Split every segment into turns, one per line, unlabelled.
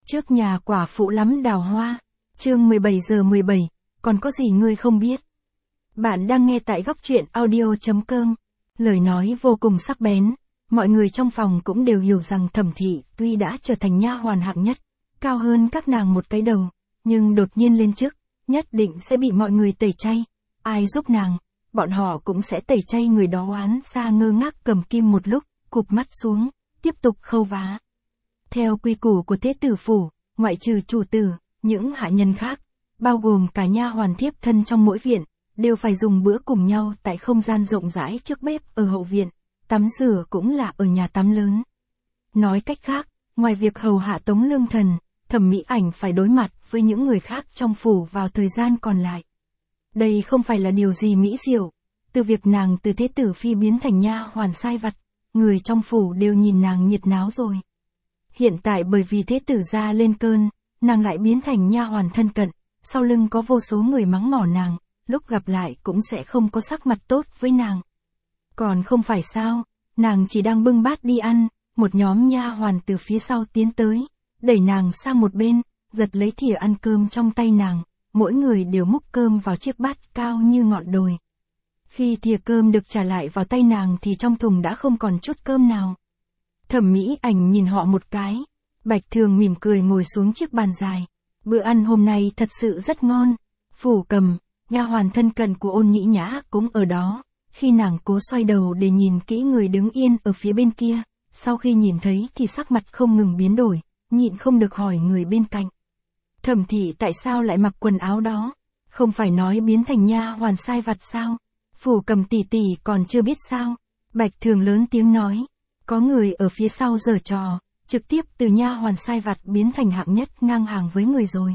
trước nhà quả phụ lắm đào hoa. Chương 17 giờ 17, còn có gì ngươi không biết? Bạn đang nghe tại góc truyện audio.com. Lời nói vô cùng sắc bén, mọi người trong phòng cũng đều hiểu rằng Thẩm Thị tuy đã trở thành nha hoàn hạng nhất, cao hơn các nàng một cái đầu, nhưng đột nhiên lên chức, nhất định sẽ bị mọi người tẩy chay. Ai giúp nàng, bọn họ cũng sẽ tẩy chay người đó. Oán Sa ngơ ngác cầm kim một lúc, cụp mắt xuống, tiếp tục khâu vá. Theo quy củ của thế tử phủ, ngoại trừ chủ tử, những hạ nhân khác, bao gồm cả nha hoàn thiếp thân trong mỗi viện, đều phải dùng bữa cùng nhau tại không gian rộng rãi trước bếp ở hậu viện, tắm rửa cũng là ở nhà tắm lớn. Nói cách khác, ngoài việc hầu hạ Tống Lương Thần, Thẩm Mỹ Ảnh phải đối mặt với những người khác trong phủ vào thời gian còn lại. Đây không phải là điều gì mỹ diệu, từ việc nàng từ thế tử phi biến thành nha hoàn sai vặt, người trong phủ đều nhìn nàng nhiệt náo rồi. Hiện tại bởi vì thế tử gia lên cơn, nàng lại biến thành nha hoàn thân cận, sau lưng có vô số người mắng mỏ nàng, lúc gặp lại cũng sẽ không có sắc mặt tốt với nàng. Còn không phải sao, nàng chỉ đang bưng bát đi ăn, một nhóm nha hoàn từ phía sau tiến tới, đẩy nàng sang một bên, giật lấy thìa ăn cơm trong tay nàng, mỗi người đều múc cơm vào chiếc bát cao như ngọn đồi. Khi thìa cơm được trả lại vào tay nàng thì trong thùng đã không còn chút cơm nào. Thẩm Mỹ Ảnh nhìn họ một cái, Bạch Thường mỉm cười ngồi xuống chiếc bàn dài. Bữa ăn hôm nay thật sự rất ngon. Phủ Cầm, nha hoàn thân cận của Ôn Nhĩ Nhã cũng ở đó. Khi nàng cố xoay đầu để nhìn kỹ người đứng yên ở phía bên kia, sau khi nhìn thấy thì sắc mặt không ngừng biến đổi, nhịn không được hỏi người bên cạnh. Thẩm Thị tại sao lại mặc quần áo đó? Không phải nói biến thành nha hoàn sai vặt sao? Phủ Cầm tỷ tỷ còn chưa biết sao? Bạch Thường lớn tiếng nói. Có người ở phía sau giở trò, trực tiếp từ nha hoàn sai vặt biến thành hạng nhất ngang hàng với người rồi.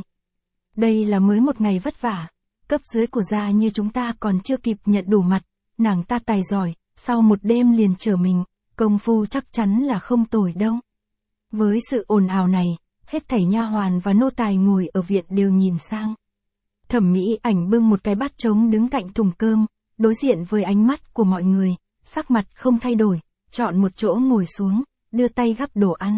Đây là mới một ngày vất vả, cấp dưới của gia như chúng ta còn chưa kịp nhận đủ mặt, nàng ta tài giỏi, sau một đêm liền trở mình, công phu chắc chắn là không tồi đâu. Với sự ồn ào này, hết thảy nha hoàn và nô tài ngồi ở viện đều nhìn sang. Thẩm Mỹ Ảnh bưng một cái bát trống đứng cạnh thùng cơm, đối diện với ánh mắt của mọi người, sắc mặt không thay đổi, chọn một chỗ ngồi xuống, đưa tay gắp đồ ăn.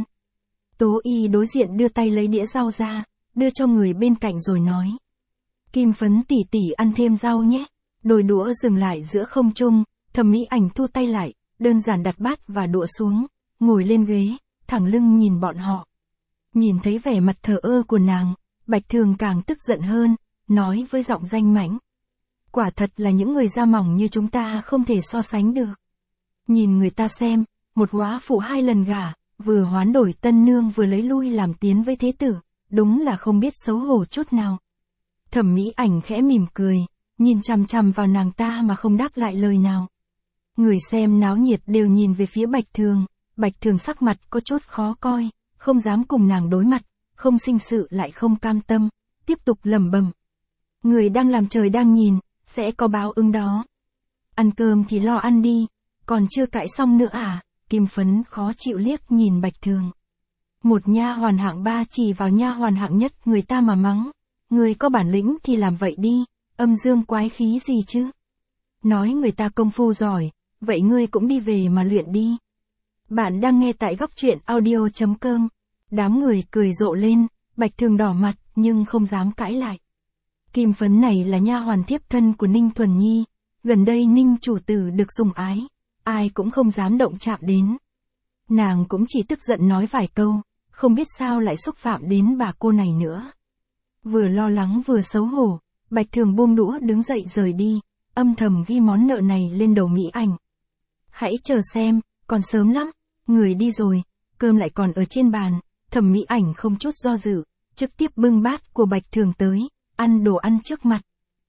Tố Y đối diện đưa tay lấy đĩa rau ra, đưa cho người bên cạnh rồi nói. Kim Phấn tỷ tỷ ăn thêm rau nhé. Đôi đũa dừng lại giữa không trung, Thẩm Mỹ Ảnh thu tay lại, đơn giản đặt bát và đũa xuống, ngồi lên ghế, thẳng lưng nhìn bọn họ. Nhìn thấy vẻ mặt thờ ơ của nàng, Bạch Thường càng tức giận hơn, nói với giọng danh mãnh. Quả thật là những người da mỏng như chúng ta không thể so sánh được. Nhìn người ta xem, một góa phụ 2 lần gả, vừa hoán đổi tân nương vừa lấy lui làm tiến với thế tử, đúng là không biết xấu hổ chút nào. Thẩm Mỹ Ảnh khẽ mỉm cười, nhìn chằm chằm vào nàng ta mà không đáp lại lời nào. Người xem náo nhiệt đều nhìn về phía Bạch Thường sắc mặt có chút khó coi, không dám cùng nàng đối mặt, không sinh sự lại không cam tâm, tiếp tục lẩm bẩm. Người đang làm trời đang nhìn, sẽ có báo ứng đó. Ăn cơm thì lo ăn đi, còn chưa cãi xong nữa à? Kim Phấn khó chịu liếc nhìn Bạch Thường. Một nha hoàn hạng 3 chỉ vào nha hoàn hạng nhất người ta mà mắng. Người có bản lĩnh thì làm vậy đi, âm dương quái khí gì chứ? Nói người ta công phu giỏi, vậy ngươi cũng đi về mà luyện đi. Bạn đang nghe tại góc truyện audio.com. Đám người cười rộ lên, Bạch Thường đỏ mặt nhưng không dám cãi lại. Kim Phấn này là nha hoàn thiếp thân của Ninh Thuần Nhi, gần đây Ninh chủ tử được sủng ái, ai cũng không dám động chạm đến. Nàng cũng chỉ tức giận nói vài câu, không biết sao lại xúc phạm đến bà cô này nữa. Vừa lo lắng vừa xấu hổ, Bạch Thường buông đũa đứng dậy rời đi, âm thầm ghi món nợ này lên đầu Mỹ Ảnh. Hãy chờ xem, còn sớm lắm, người đi rồi, cơm lại còn ở trên bàn. Thẩm Mỹ Ảnh không chút do dự, trực tiếp bưng bát của Bạch Thường tới, ăn đồ ăn trước mặt.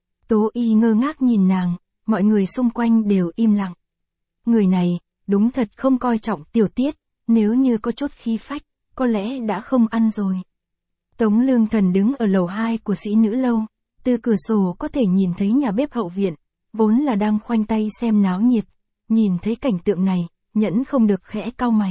Tố Y ngơ ngác nhìn nàng, mọi người xung quanh đều im lặng. Người này, đúng thật không coi trọng tiểu tiết, nếu như có chút khí phách, có lẽ đã không ăn rồi. Tống Lương Thần đứng ở lầu 2 của Sĩ Nữ Lâu, từ cửa sổ có thể nhìn thấy nhà bếp hậu viện, vốn là đang khoanh tay xem náo nhiệt, nhìn thấy cảnh tượng này, nhẫn không được khẽ cau mày.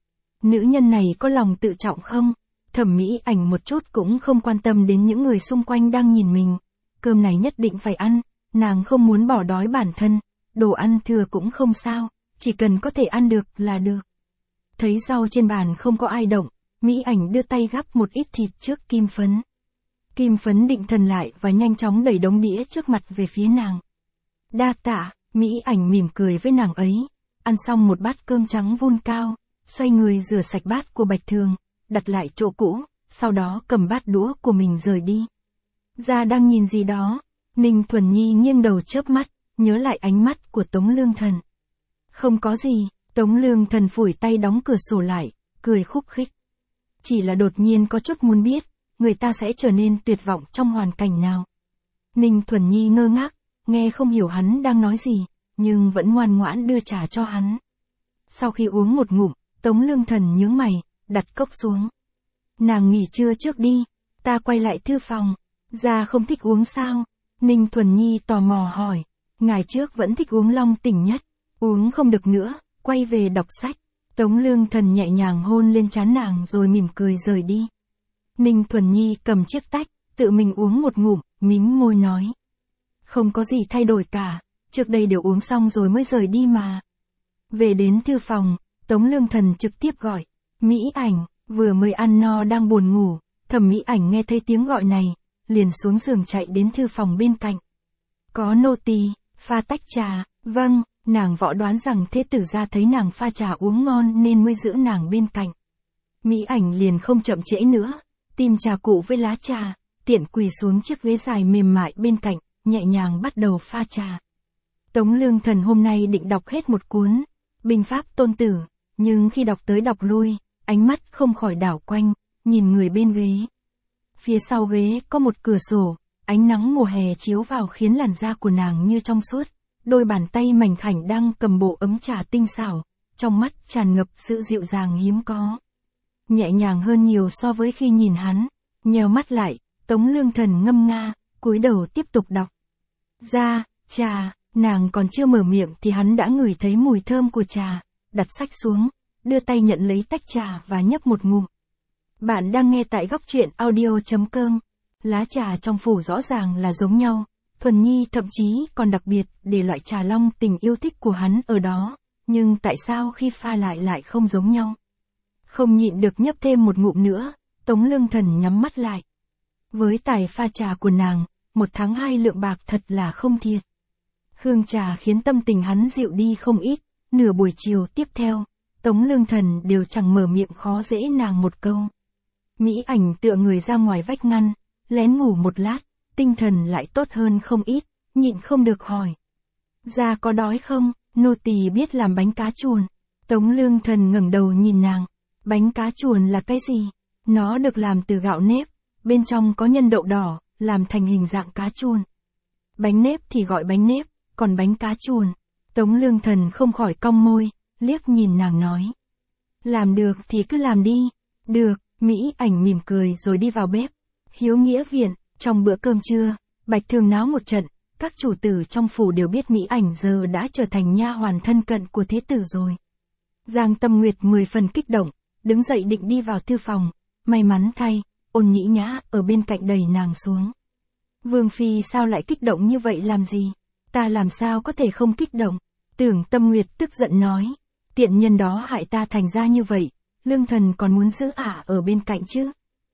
Nữ nhân này có lòng tự trọng không? Thẩm Mỹ Ảnh một chút cũng không quan tâm đến những người xung quanh đang nhìn mình. Cơm này nhất định phải ăn, nàng không muốn bỏ đói bản thân, đồ ăn thừa cũng không sao, chỉ cần có thể ăn được là được. Thấy rau trên bàn không có ai động, Mỹ Ảnh đưa tay gắp một ít thịt trước Kim Phấn. Kim Phấn định thần lại và nhanh chóng đẩy đống đĩa trước mặt về phía nàng. Đa tạ, Mỹ Ảnh mỉm cười với nàng ấy. Ăn xong một bát cơm trắng vun cao, xoay người rửa sạch bát của Bạch Thường, đặt lại chỗ cũ, sau đó cầm bát đũa của mình rời đi. Gia đang nhìn gì đó, Ninh Thuần Nhi nghiêng đầu chớp mắt, nhớ lại ánh mắt của Tống Lương Thần. Không có gì, Tống Lương Thần phủi tay đóng cửa sổ lại, cười khúc khích. Chỉ là đột nhiên có chút muốn biết, người ta sẽ trở nên tuyệt vọng trong hoàn cảnh nào. Ninh Thuần Nhi ngơ ngác, nghe không hiểu hắn đang nói gì, nhưng vẫn ngoan ngoãn đưa trà cho hắn. Sau khi uống một ngụm, Tống Lương Thần nhướng mày, đặt cốc xuống. Nàng nghỉ trưa trước đi, ta quay lại thư phòng. Gia không thích uống sao? Ninh Thuần Nhi tò mò hỏi. Ngày trước vẫn thích uống long tỉnh nhất, uống không được nữa, quay về đọc sách. Tống Lương Thần nhẹ nhàng hôn lên trán nàng rồi mỉm cười rời đi. Ninh Thuần Nhi cầm chiếc tách, tự mình uống một ngụm, mím môi nói. Không có gì thay đổi cả, trước đây đều uống xong rồi mới rời đi mà. Về đến thư phòng, Tống Lương Thần trực tiếp gọi. Mỹ Ảnh, vừa mới ăn no đang buồn ngủ, Thẩm Mỹ Ảnh nghe thấy tiếng gọi này, liền xuống giường chạy đến thư phòng bên cạnh. Có nô tỳ, pha tách trà, vâng, nàng võ đoán rằng thế tử gia thấy nàng pha trà uống ngon nên mới giữ nàng bên cạnh. Mỹ Ảnh liền không chậm trễ nữa, tìm trà cụ với lá trà, tiện quỳ xuống chiếc ghế dài mềm mại bên cạnh, nhẹ nhàng bắt đầu pha trà. Tống Lương Thần hôm nay định đọc hết một cuốn, Binh Pháp Tôn Tử, nhưng khi đọc tới đọc lui, ánh mắt không khỏi đảo quanh, nhìn người bên ghế. Phía sau ghế có một cửa sổ, ánh nắng mùa hè chiếu vào khiến làn da của nàng như trong suốt, đôi bàn tay mảnh khảnh đang cầm bộ ấm trà tinh xảo, trong mắt tràn ngập sự dịu dàng hiếm có. Nhẹ nhàng hơn nhiều so với khi nhìn hắn, nheo mắt lại, Tống Lương Thần ngâm nga, cúi đầu tiếp tục đọc. Ra, trà, nàng còn chưa mở miệng thì hắn đã ngửi thấy mùi thơm của trà, đặt sách xuống, đưa tay nhận lấy tách trà và nhấp một ngụm. Bạn đang nghe tại góc truyện audio.com. Lá trà trong phủ rõ ràng là giống nhau, Thuần Nhi thậm chí còn đặc biệt để loại trà long tình yêu thích của hắn ở đó, nhưng tại sao khi pha lại không giống nhau? Không nhịn được nhấp thêm một ngụm nữa, Tống Lương Thần nhắm mắt lại. Với tài pha trà của nàng, 1 tháng 2 lượng bạc thật là không thiệt. Hương trà khiến tâm tình hắn dịu đi không ít, nửa buổi chiều tiếp theo, Tống Lương Thần đều chẳng mở miệng khó dễ nàng một câu. Mỹ Ảnh tựa người ra ngoài vách ngăn, lén ngủ một lát, tinh thần lại tốt hơn không ít, nhịn không được hỏi. Gia có đói không? Nô tỳ biết làm bánh cá chuồn. Tống Lương Thần ngẩng đầu nhìn nàng. Bánh cá chuồn là cái gì? Nó được làm từ gạo nếp, bên trong có nhân đậu đỏ, làm thành hình dạng cá chuồn. Bánh nếp thì gọi bánh nếp, còn bánh cá chuồn. Tống Lương Thần không khỏi cong môi, liếc nhìn nàng nói. Làm được thì cứ làm đi. Được, Mỹ Ảnh mỉm cười rồi đi vào bếp. Hiếu Nghĩa Viện, trong bữa cơm trưa, Bạch Thường náo một trận, các chủ tử trong phủ đều biết Mỹ Ảnh giờ đã trở thành nha hoàn thân cận của thế tử rồi. Giang Tâm Nguyệt 10 phần kích động, đứng dậy định đi vào thư phòng, may mắn thay, Ôn Nhĩ Nhã ở bên cạnh đẩy nàng xuống. Vương phi sao lại kích động như vậy làm gì? Ta làm sao có thể không kích động? Tưởng Tâm Nguyệt tức giận nói, tiện nhân đó hại ta thành ra như vậy, Lương Thần còn muốn giữ ả ở bên cạnh chứ?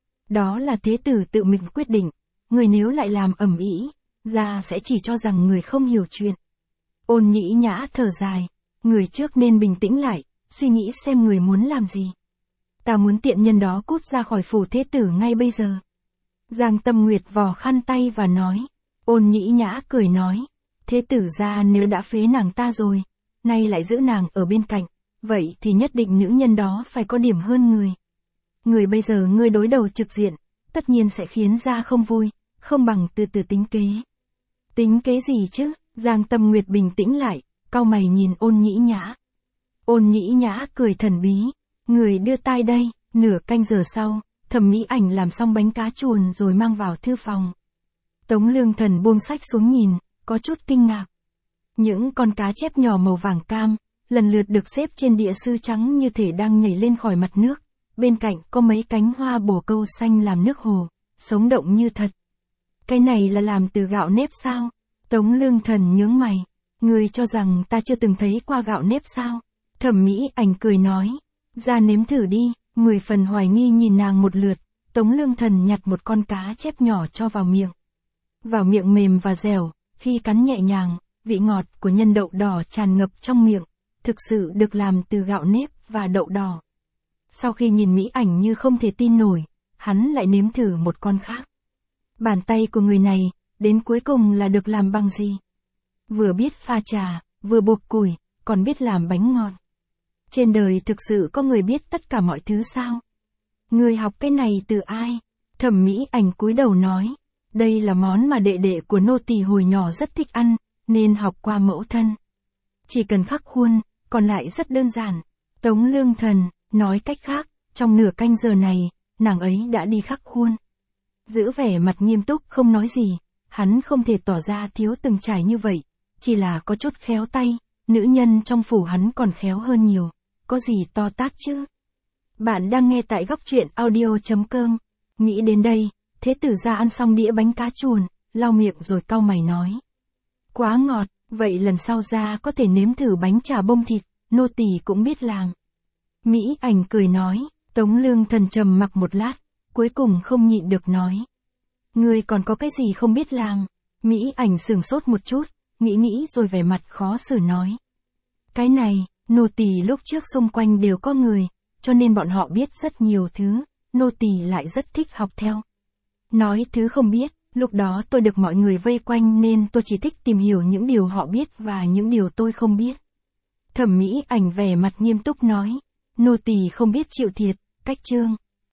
Đó là thế tử tự mình quyết định, người nếu lại làm ầm ĩ, ra sẽ chỉ cho rằng người không hiểu chuyện. Ôn Nhĩ Nhã thở dài, người trước nên bình tĩnh lại, suy nghĩ xem người muốn làm gì. Ta muốn tiện nhân đó cút ra khỏi phủ thế tử ngay bây giờ. Giang Tâm Nguyệt vò khăn tay và nói. Ôn Nhĩ Nhã cười nói, thế tử gia nếu đã phế nàng ta rồi, nay lại giữ nàng ở bên cạnh, vậy thì nhất định nữ nhân đó phải có điểm hơn người. Người bây giờ ngươi đối đầu trực diện, tất nhiên sẽ khiến gia không vui, không bằng từ từ tính kế. Tính kế gì chứ? Giang Tâm Nguyệt bình tĩnh lại, cau mày nhìn Ôn Nhĩ Nhã. Ôn Nhĩ Nhã cười thần bí, người đưa tai đây. Nửa canh giờ sau, Thẩm Mỹ Ảnh làm xong bánh cá chuồn rồi mang vào thư phòng. Tống Lương Thần buông sách xuống nhìn, có chút kinh ngạc. Những con cá chép nhỏ màu vàng cam, lần lượt được xếp trên đĩa sứ trắng như thể đang nhảy lên khỏi mặt nước. Bên cạnh có mấy cánh hoa bồ câu xanh làm nước hồ, sống động như thật. Cái này là làm từ gạo nếp sao? Tống Lương Thần nhướng mày. Ngươi cho rằng ta chưa từng thấy qua gạo nếp sao? Thẩm Mỹ Ảnh cười nói. Ra nếm thử đi, 10 phần hoài nghi nhìn nàng một lượt, Tống Lương Thần nhặt một con cá chép nhỏ cho vào miệng. Vào miệng mềm và dẻo, khi cắn nhẹ nhàng, vị ngọt của nhân đậu đỏ tràn ngập trong miệng, thực sự được làm từ gạo nếp và đậu đỏ. Sau khi nhìn mỹ ảnh như không thể tin nổi, hắn lại nếm thử một con khác. Bàn tay của người này, đến cuối cùng là được làm bằng gì? Vừa biết pha trà, vừa buộc củi, còn biết làm bánh ngọt. Trên đời thực sự có người biết tất cả mọi thứ sao? Người học cái này từ ai? Thẩm Mỹ Ảnh cúi đầu nói, đây là món mà đệ đệ của nô tỳ hồi nhỏ rất thích ăn, nên học qua mẫu thân. Chỉ cần khắc khuôn, còn lại rất đơn giản. Tống Lương Thần, nói cách khác, trong nửa canh giờ này, nàng ấy đã đi khắc khuôn. Giữ vẻ mặt nghiêm túc không nói gì, hắn không thể tỏ ra thiếu từng trải như vậy, chỉ là có chút khéo tay, nữ nhân trong phủ hắn còn khéo hơn nhiều, có gì to tát chứ. Bạn đang nghe tại góc truyện audio.com, nghĩ đến đây, Thế Tử Gia ăn xong đĩa bánh cá chuồn, lau miệng rồi cau mày nói. Quá ngọt, vậy lần sau ra có thể nếm thử bánh chả bông thịt, nô tỳ cũng biết làm. Mỹ Ảnh cười nói, Tống Lương Thần trầm mặc một lát, cuối cùng không nhịn được nói. Ngươi còn có cái gì không biết làm? Mỹ Ảnh sửng sốt một chút, nghĩ rồi vẻ mặt khó xử nói. Cái này, nô tỳ lúc trước xung quanh đều có người, cho nên bọn họ biết rất nhiều thứ, nô tỳ lại rất thích học theo. Nói thứ không biết, lúc đó tôi được mọi người vây quanh nên tôi chỉ thích tìm hiểu những điều họ biết và những điều tôi không biết. Thẩm Mỹ Ảnh vẻ mặt nghiêm túc nói, nô tỳ không biết chịu thiệt, cách chương.